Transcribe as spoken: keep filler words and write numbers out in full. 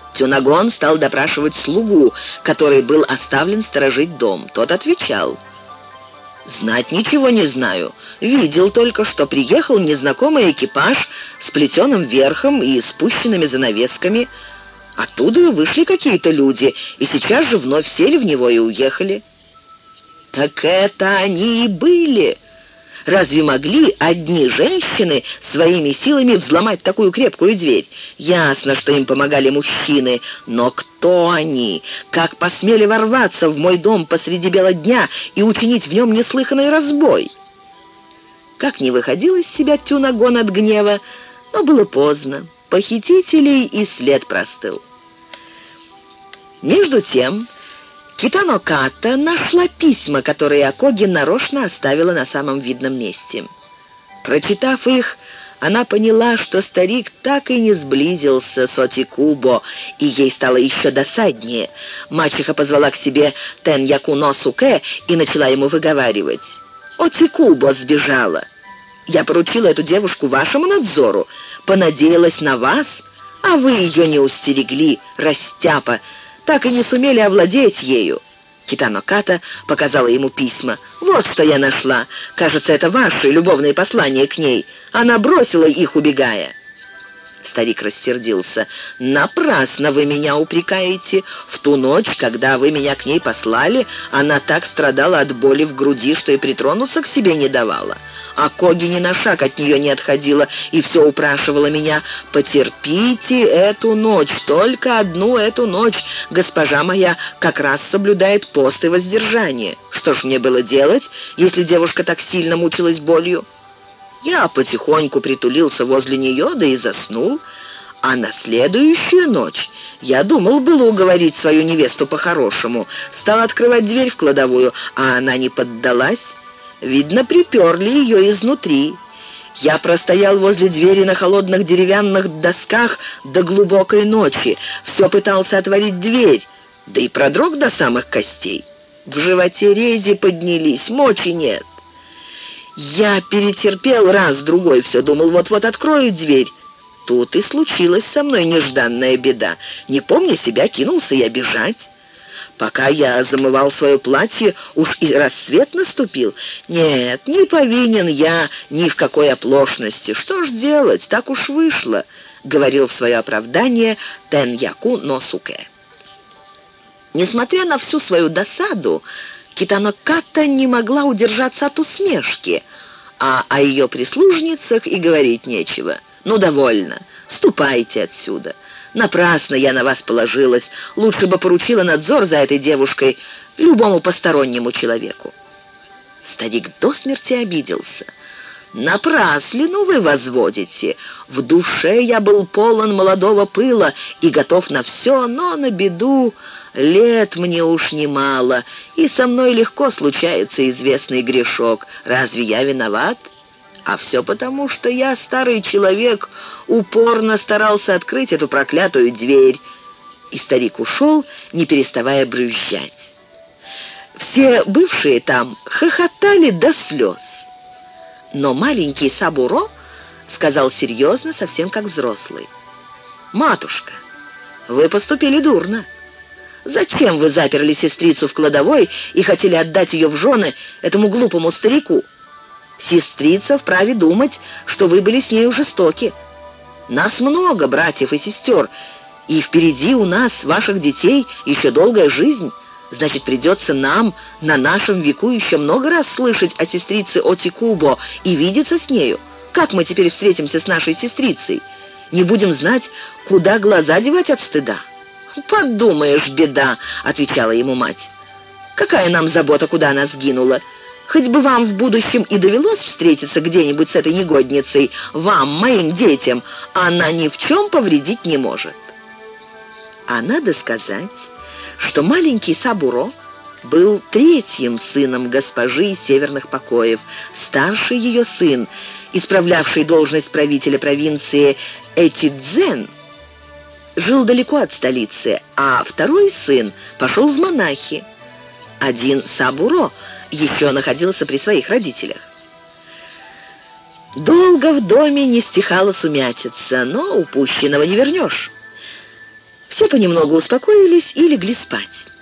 Тюнагон стал допрашивать слугу, который был оставлен сторожить дом. Тот отвечал: «Знать ничего не знаю. Видел только, что приехал незнакомый экипаж с плетеным верхом и спущенными занавесками. Оттуда вышли какие-то люди, и сейчас же вновь сели в него и уехали». «Так это они и были! Разве могли одни женщины своими силами взломать такую крепкую дверь? Ясно, что им помогали мужчины, но кто они? Как посмели ворваться в мой дом посреди бела дня и учинить в нем неслыханный разбой?» Как ни выходил из себя Тюнагон от гнева, но было поздно. Похитителей и след простыл. Между тем Китано Ката нашла письма, которые Акоги нарочно оставила на самом видном месте. Прочитав их, она поняла, что старик так и не сблизился с Отикубо, и ей стало еще досаднее. Мачеха позвала к себе Тен-Яку но Суке и начала ему выговаривать: «Отикубо сбежала. Я поручила эту девушку вашему надзору, понадеялась на вас, а вы ее не устерегли, растяпа, так и не сумели овладеть ею». Китано Ката показала ему письма. «Вот что я нашла. Кажется, это ваши любовные послания к ней. Она бросила их, убегая». Старик рассердился. «Напрасно вы меня упрекаете. В ту ночь, когда вы меня к ней послали, она так страдала от боли в груди, что и притронуться к себе не давала. А Коги ни на шаг от нее не отходила и все упрашивала меня: потерпите эту ночь, только одну эту ночь. Госпожа моя как раз соблюдает пост и воздержание. Что ж мне было делать, если девушка так сильно мучилась болью? Я потихоньку притулился возле нее, да и заснул. А на следующую ночь я думал было уговорить свою невесту по-хорошему. Стал открывать дверь в кладовую, а она не поддалась. Видно, приперли ее изнутри. Я простоял возле двери на холодных деревянных досках до глубокой ночи. Все пытался отворить дверь, да и продрог до самых костей. В животе рези поднялись, мочи нет. Я перетерпел раз-другой, все думал, вот-вот открою дверь. Тут и случилась со мной нежданная беда. Не помня себя, кинулся я бежать. Пока я замывал свое платье, уж и рассвет наступил. Нет, не повинен я ни в какой оплошности. Что ж делать, так уж вышло», — говорил в свое оправдание Тен-Яку но Суке. Несмотря на всю свою досаду, Китано Ката не могла удержаться от усмешки, а о ее прислужницах и говорить нечего. «Ну, довольно. Ступайте отсюда. Напрасно я на вас положилась. Лучше бы поручила надзор за этой девушкой любому постороннему человеку». Старик до смерти обиделся. «Напраслину вы возводите. В душе я был полон молодого пыла и готов на все, но на беду лет мне уж немало, и со мной легко случается известный грешок. Разве я виноват? А все потому, что я, старый человек, упорно старался открыть эту проклятую дверь». И старик ушел, не переставая брюзжать. Все бывшие там хохотали до слез. Но маленький Сабуро сказал серьезно, совсем как взрослый: «Матушка, вы поступили дурно. Зачем вы заперли сестрицу в кладовой и хотели отдать ее в жены этому глупому старику? Сестрица вправе думать, что вы были с нею жестоки. Нас много, братьев и сестер, и впереди у нас, ваших детей, еще долгая жизнь. Значит, придется нам на нашем веку еще много раз слышать о сестрице Отикубо и видеться с нею. Как мы теперь встретимся с нашей сестрицей? Не будем знать, куда глаза девать от стыда». «Подумаешь, беда», — отвечала ему мать. «Какая нам забота, куда она сгинула? Хоть бы вам в будущем и довелось встретиться где-нибудь с этой негодницей, вам, моим детям, она ни в чем повредить не может». А надо сказать, что маленький Сабуро был третьим сыном госпожи северных покоев. Старший ее сын, исправлявший должность правителя провинции Этидзен, жил далеко от столицы, а второй сын пошел в монахи. Один Сабуро еще находился при своих родителях. Долго в доме не стихала сумятица, но упущенного не вернешь. Все понемногу успокоились и легли спать.